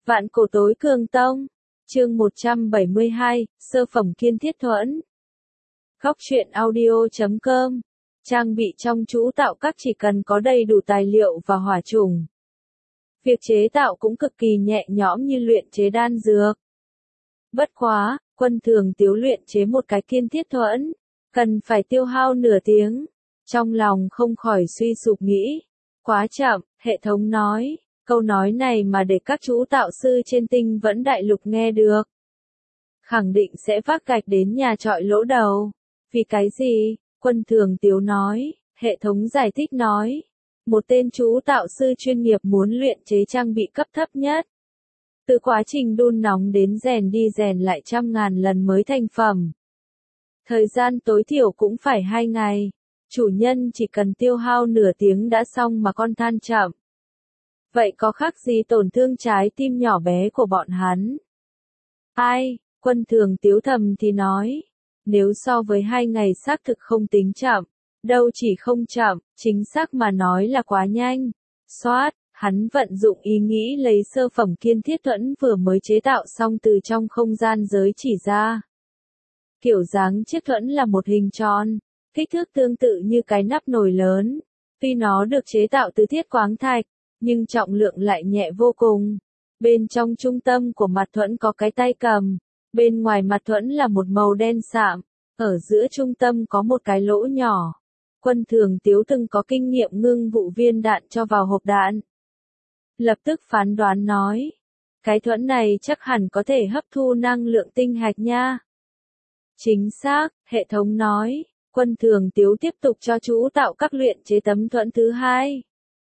Vạn cổ tối cường tông. Chương 172, sơ phẩm Kiên Thiết Thuẫn. Góc truyện audio.com. Trang bị trong chú tạo các chỉ cần có đầy đủ tài liệu và hỏa chủng. Việc chế tạo cũng cực kỳ nhẹ nhõm như luyện chế đan dược. Bất quá, Quân Thường Tiếu luyện chế một cái Kiên Thiết Thuẫn, cần phải tiêu hao nửa tiếng. Trong lòng không khỏi suy sụp nghĩ. Quá chậm, hệ thống nói. Câu nói này mà để các chú tạo sư trên tinh vẫn đại lục nghe được, khẳng định sẽ vác gạch đến nhà trọi lỗ đầu. Vì cái gì? Quân Thường Tiếu nói, hệ thống giải thích nói. Một tên chú tạo sư chuyên nghiệp muốn luyện chế trang bị cấp thấp nhất. Từ quá trình đun nóng đến rèn đi rèn lại trăm ngàn lần mới thành phẩm. Thời gian tối thiểu cũng phải 2 ngày. Chủ nhân chỉ cần tiêu hao nửa tiếng đã xong mà con than chậm. Vậy có khác gì tổn thương trái tim nhỏ bé của bọn hắn? Ai, Quân Thường Tiếu thầm thì nói. Nếu so với 2 ngày xác thực không tính chậm. Đâu chỉ không chậm, chính xác mà nói là quá nhanh. Xoát, hắn vận dụng ý nghĩ lấy sơ phẩm Kiên Thiết Thuẫn vừa mới chế tạo xong từ trong không gian giới chỉ ra. Kiểu dáng chiếc thuẫn là một hình tròn, kích thước tương tự như cái nắp nồi lớn. Tuy nó được chế tạo từ thiết khoáng thạch, nhưng trọng lượng lại nhẹ vô cùng. Bên trong trung tâm của mặt thuẫn có cái tay cầm, bên ngoài mặt thuẫn là một màu đen sạm, ở giữa trung tâm có một cái lỗ nhỏ. Quân Thường Tiếu từng có kinh nghiệm ngưng vụ viên đạn cho vào hộp đạn. Lập tức phán đoán nói, cái thuẫn này chắc hẳn có thể hấp thu năng lượng tinh hạch nha. Chính xác, hệ thống nói. Quân Thường Tiếu tiếp tục cho chú tạo các luyện chế tấm thuẫn thứ hai.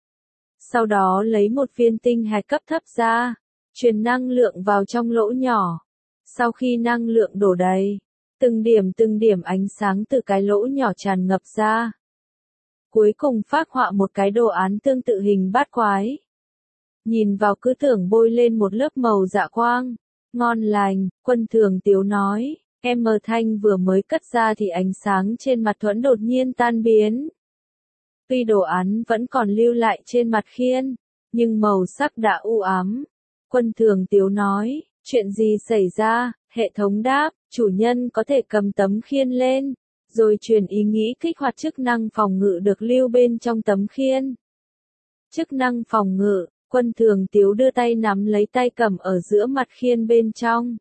Sau đó lấy một viên tinh hạch cấp thấp ra, truyền năng lượng vào trong lỗ nhỏ. Sau khi năng lượng đổ đầy, từng điểm ánh sáng từ cái lỗ nhỏ tràn ngập ra. Cuối cùng phác họa một cái đồ án tương tự hình bát quái. Nhìn vào cứ tưởng bôi lên một lớp màu dạ quang. Ngon lành, Quân Thường Tiếu nói. Âm thanh vừa mới cất ra thì ánh sáng trên mặt thuẫn đột nhiên tan biến. Tuy đồ án vẫn còn lưu lại trên mặt khiên, nhưng màu sắc đã u ám. Quân Thường Tiếu nói, chuyện gì xảy ra? Hệ thống đáp, chủ nhân có thể cầm tấm khiên lên, rồi truyền ý nghĩ kích hoạt chức năng phòng ngự được lưu bên trong tấm khiên. Chức năng phòng ngự, Quân Thường Tiếu đưa tay nắm lấy tay cầm ở giữa mặt khiên bên trong.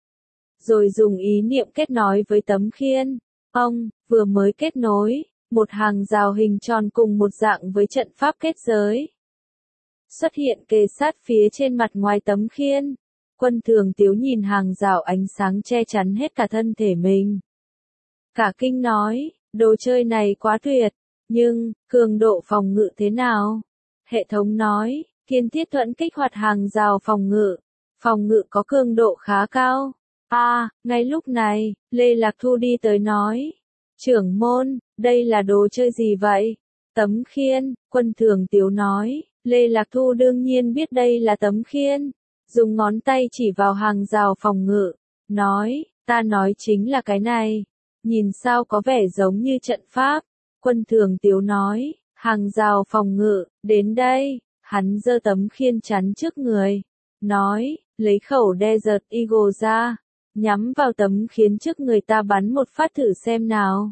Rồi dùng ý niệm kết nối với tấm khiên. Ông, vừa mới kết nối, một hàng rào hình tròn cùng một dạng với trận pháp kết giới xuất hiện kề sát phía trên mặt ngoài tấm khiên. Quân Thường Tiếu nhìn hàng rào ánh sáng che chắn hết cả thân thể mình. Cả kinh nói, đồ chơi này quá tuyệt, nhưng, cường độ phòng ngự thế nào? Hệ thống nói, Kiên Thiết Thuẫn kích hoạt hàng rào phòng ngự có cường độ khá cao. Ngay lúc này, Lê Lạc Thu đi tới nói. Trưởng môn, đây là đồ chơi gì vậy? Tấm khiên, Quân Thường Tiếu nói. Lê Lạc Thu đương nhiên biết đây là tấm khiên. Dùng ngón tay chỉ vào hàng rào phòng ngự. Nói, ta nói chính là cái này. Nhìn sao có vẻ giống như trận pháp. Quân Thường Tiếu nói, hàng rào phòng ngự, đến đây. Hắn giơ tấm khiên chắn trước người. Nói, lấy khẩu Desert Eagle ra. Nhắm vào tấm khiến trước người ta bắn một phát thử xem nào.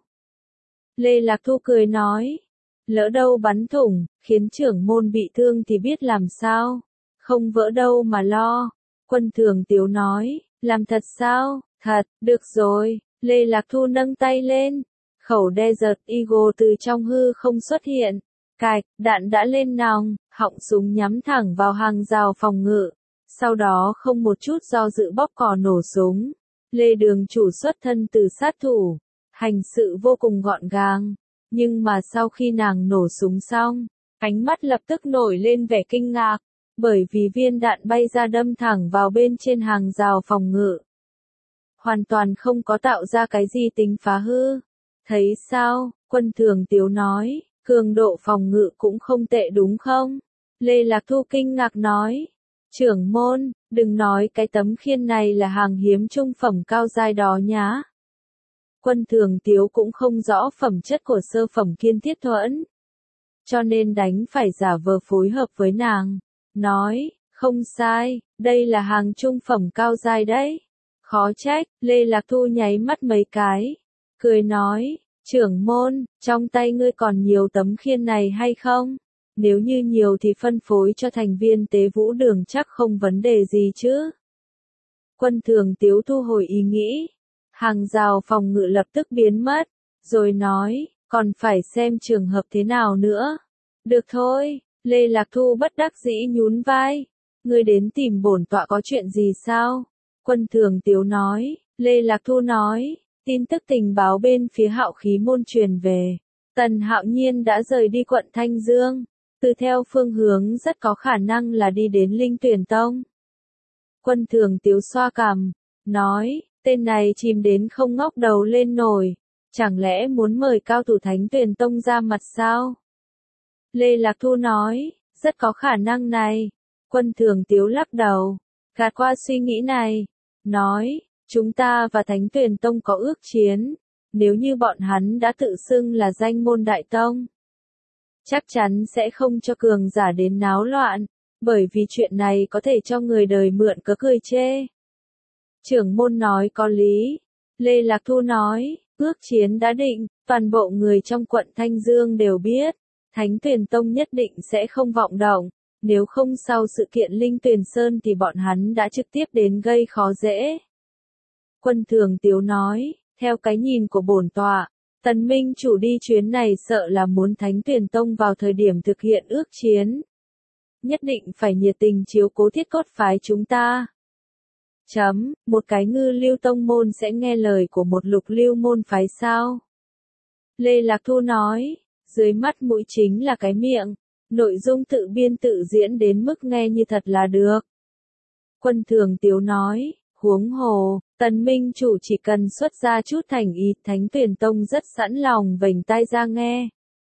Lê Lạc Thu cười nói. Lỡ đâu bắn thủng, khiến trưởng môn bị thương thì biết làm sao. Không vỡ đâu mà lo. Quân Thường Tiếu nói. Làm thật sao? Thật, được rồi. Lê Lạc Thu nâng tay lên. Khẩu Desert Eagle từ trong hư không xuất hiện. Cạch, đạn đã lên nòng, họng súng nhắm thẳng vào hàng rào phòng ngự. Sau đó không một chút do dự bóp cò nổ súng. Lê Đường Chủ xuất thân từ sát thủ, hành sự vô cùng gọn gàng. Nhưng mà sau khi nàng nổ súng xong, ánh mắt lập tức nổi lên vẻ kinh ngạc, bởi vì viên đạn bay ra đâm thẳng vào bên trên hàng rào phòng ngự. Hoàn toàn không có tạo ra cái gì tính phá hư. Thấy sao? Quân Thường Tiếu nói, cường độ phòng ngự cũng không tệ đúng không? Lê Lạc Thu kinh ngạc nói. Trưởng môn, đừng nói cái tấm khiên này là hàng hiếm trung phẩm cao giai đó nhá. Quân Thường Tiếu cũng không rõ phẩm chất của sơ phẩm Kiên Thiết Thuẫn. Cho nên đánh phải giả vờ phối hợp với nàng. Nói, Không sai, đây là hàng trung phẩm cao giai đấy. Khó trách, Lê Lạc Thu nháy mắt mấy cái. Cười nói, trưởng môn, trong tay ngươi còn nhiều tấm khiên này hay không? Nếu như nhiều thì phân phối cho thành viên tế vũ đường chắc không vấn đề gì chứ. Quân Thường Tiếu thu hồi ý nghĩ. Hàng rào phòng ngự lập tức biến mất. Rồi nói, còn phải xem trường hợp thế nào nữa. Được thôi, Lê Lạc Thu bất đắc dĩ nhún vai. Ngươi đến tìm bổn tọa có chuyện gì sao? Quân Thường Tiếu nói, Lê Lạc Thu nói, tin tức tình báo bên phía Hạo Khí môn truyền về. Tần Hạo Nhiên đã rời đi quận Thanh Dương. Từ theo phương hướng rất có khả năng là đi đến Linh Tuyển Tông. Quân Thường Tiếu xoa cằm, nói, tên này chìm đến không ngóc đầu lên nổi. Chẳng lẽ muốn mời cao thủ Thánh Tuyển Tông ra mặt sao? Lê Lạc Thu nói, rất có khả năng này. Quân Thường Tiếu lắc đầu, gạt qua suy nghĩ này. Nói, chúng ta và Thánh Tuyển Tông có ước chiến. Nếu như bọn hắn đã tự xưng là danh môn đại tông, chắc chắn sẽ không cho cường giả đến náo loạn. Bởi vì chuyện này có thể cho người đời mượn cớ cười chê. Trưởng môn nói có lý. Lê Lạc Thu nói, ước chiến đã định, toàn bộ người trong quận Thanh Dương đều biết. Thánh Tuyển Tông nhất định sẽ không vọng động. Nếu không sau sự kiện Linh Tuyền Sơn thì bọn hắn đã trực tiếp đến gây khó dễ. Quân Thường Tiếu nói, theo cái nhìn của bổn tọa, Tần Minh chủ đi chuyến này sợ là muốn Thánh Tuyển Tông vào thời điểm thực hiện ước chiến. Nhất định phải nhiệt tình chiếu cố thiết cốt phái chúng ta. Một cái ngư lưu tông môn sẽ nghe lời của một lục lưu môn phái sao? Lê Lạc Thu nói, dưới mắt mũi chính là cái miệng. Nội dung tự biên tự diễn đến mức nghe như thật là được. Quân Thường Tiếu nói, huống hồ, Tần Minh chủ chỉ cần xuất ra chút thành ý, Thánh Tuyển Tông rất sẵn lòng vểnh tai ra nghe.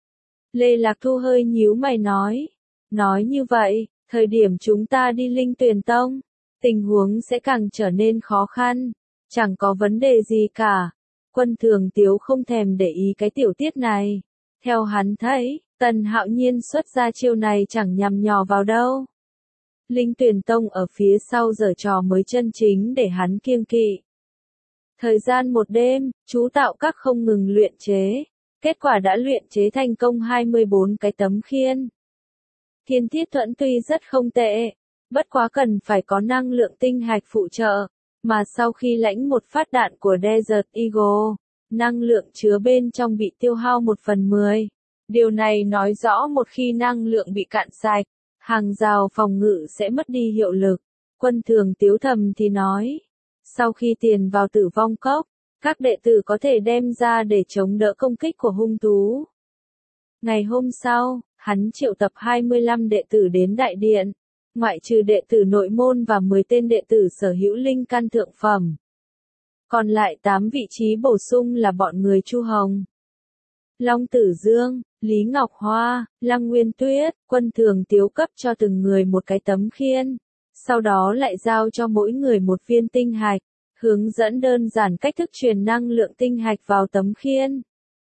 Lê Lạc Thu hơi nhíu mày nói như vậy, thời điểm chúng ta đi Linh Tuyển Tông, tình huống sẽ càng trở nên khó khăn, chẳng có vấn đề gì cả. Quân Thường Tiếu không thèm để ý cái tiểu tiết này. Theo hắn thấy, Tần Hạo Nhiên xuất ra chiêu này chẳng nhằm nhò vào đâu. Linh Tuyển Tông ở phía sau giở trò mới chân chính để hắn kiêng kỵ. Thời gian một đêm, chú tạo các không ngừng luyện chế. Kết quả đã luyện chế thành công 24 cái tấm khiên. Thiên Thiết Thuẫn tuy rất không tệ, bất quá cần phải có năng lượng tinh hạch phụ trợ, mà sau khi lãnh một phát đạn của Desert Eagle, năng lượng chứa bên trong bị tiêu hao 1/10. Điều này nói rõ một khi năng lượng bị cạn sạch, hàng rào phòng ngự sẽ mất đi hiệu lực. Quân Thường Tiếu thầm thì nói, sau khi tiền vào Tử Vong Cốc, các đệ tử có thể đem ra để chống đỡ công kích của hung thú. Ngày hôm sau, hắn triệu tập 25 đệ tử đến đại điện, ngoại trừ đệ tử nội môn và 10 tên đệ tử sở hữu linh căn thượng phẩm. Còn lại 8 vị trí bổ sung là bọn người Chu Hồng, Long Tử Dương, Lý Ngọc Hoa, Lăng Nguyên Tuyết. Quân Thường Tiếu cấp cho từng người một cái tấm khiên, sau đó lại giao cho mỗi người một viên tinh hạch, hướng dẫn đơn giản cách thức truyền năng lượng tinh hạch vào tấm khiên.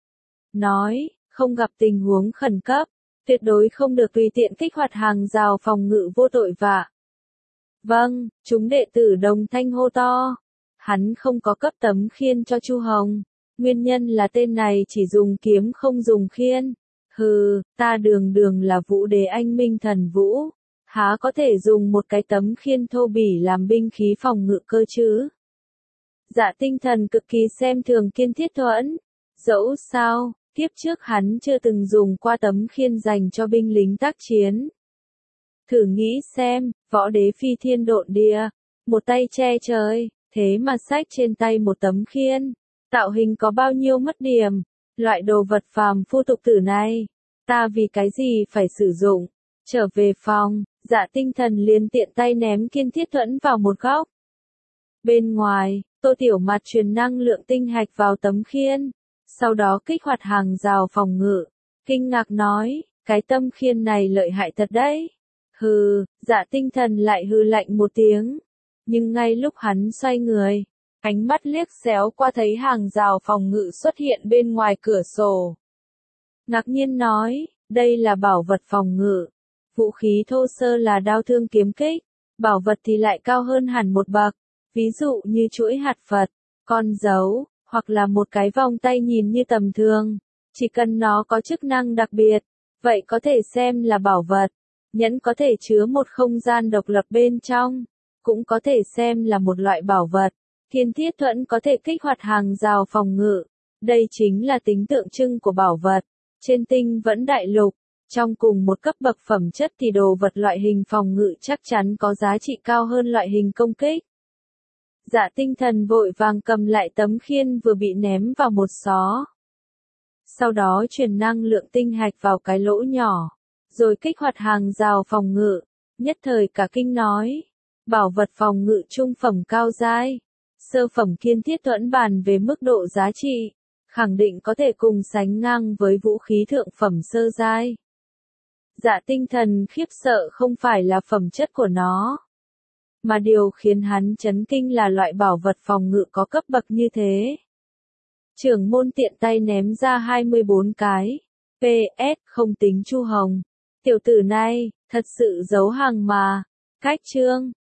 Nói, không gặp tình huống khẩn cấp, tuyệt đối không được tùy tiện kích hoạt hàng rào phòng ngự vô tội vạ. Vâng, chúng đệ tử đồng thanh hô to. Hắn không có cấp tấm khiên cho Chu Hồng. Nguyên nhân là tên này chỉ dùng kiếm không dùng khiên. Hừ, ta đường là Vũ Đế Anh Minh Thần Vũ. Há có thể dùng một cái tấm khiên thô bỉ làm binh khí phòng ngự cơ chứ? Dạ Tinh Thần cực kỳ xem thường Kiên Thiết Thuẫn. Dẫu sao, kiếp trước hắn chưa từng dùng qua tấm khiên dành cho binh lính tác chiến. Thử nghĩ xem, võ đế phi thiên độn địa, một tay che trời, thế mà xách trên tay một tấm khiên. Tạo hình có bao nhiêu mất điểm, loại đồ vật phàm phu tục tử này, ta vì cái gì phải sử dụng. Trở về phòng, Dạ Tinh Thần liền tiện tay ném Kiên Thiết Thuẫn vào một góc. Bên ngoài, Tô Tiểu Mạt truyền năng lượng tinh hạch vào tấm khiên, sau đó kích hoạt hàng rào phòng ngự, kinh ngạc nói, cái tâm khiên này lợi hại thật đấy. Hừ, Dạ Tinh Thần lại hừ lạnh một tiếng, nhưng ngay lúc hắn xoay người, ánh mắt liếc xéo qua thấy hàng rào phòng ngự xuất hiện bên ngoài cửa sổ. Ngạc nhiên nói, đây là bảo vật phòng ngự. Vũ khí thô sơ là đao thương kiếm kích, Bảo vật thì lại cao hơn hẳn một bậc, ví dụ như chuỗi hạt Phật, con dấu, hoặc là một cái vòng tay nhìn như tầm thường. Chỉ cần nó có chức năng đặc biệt, vậy có thể xem là bảo vật. Nhẫn có thể chứa một không gian độc lập bên trong, cũng có thể xem là một loại bảo vật. Thiên Thiết Thuẫn có thể kích hoạt hàng rào phòng ngự. Đây chính là tính tượng trưng của bảo vật. Trên tinh vẫn đại lục, trong cùng một cấp bậc phẩm chất thì đồ vật loại hình phòng ngự chắc chắn có giá trị cao hơn loại hình công kích. Dạ Tinh Thần vội vàng cầm lại tấm khiên vừa bị ném vào một xó. Sau đó truyền năng lượng tinh hạch vào cái lỗ nhỏ, rồi kích hoạt hàng rào phòng ngự. Nhất thời cả kinh nói, bảo vật phòng ngự trung phẩm cao giai, sơ phẩm Kiên Thiết Thuẫn bàn về mức độ giá trị, khẳng định có thể cùng sánh ngang với vũ khí thượng phẩm sơ giai. Dạ Tinh Thần khiếp sợ không phải là phẩm chất của nó, mà điều khiến hắn chấn kinh là loại bảo vật phòng ngự có cấp bậc như thế. Trưởng môn tiện tay ném ra 24 cái. PS, không tính Chu Hồng. Tiểu tử này, thật sự giấu hàng mà. Cách chương.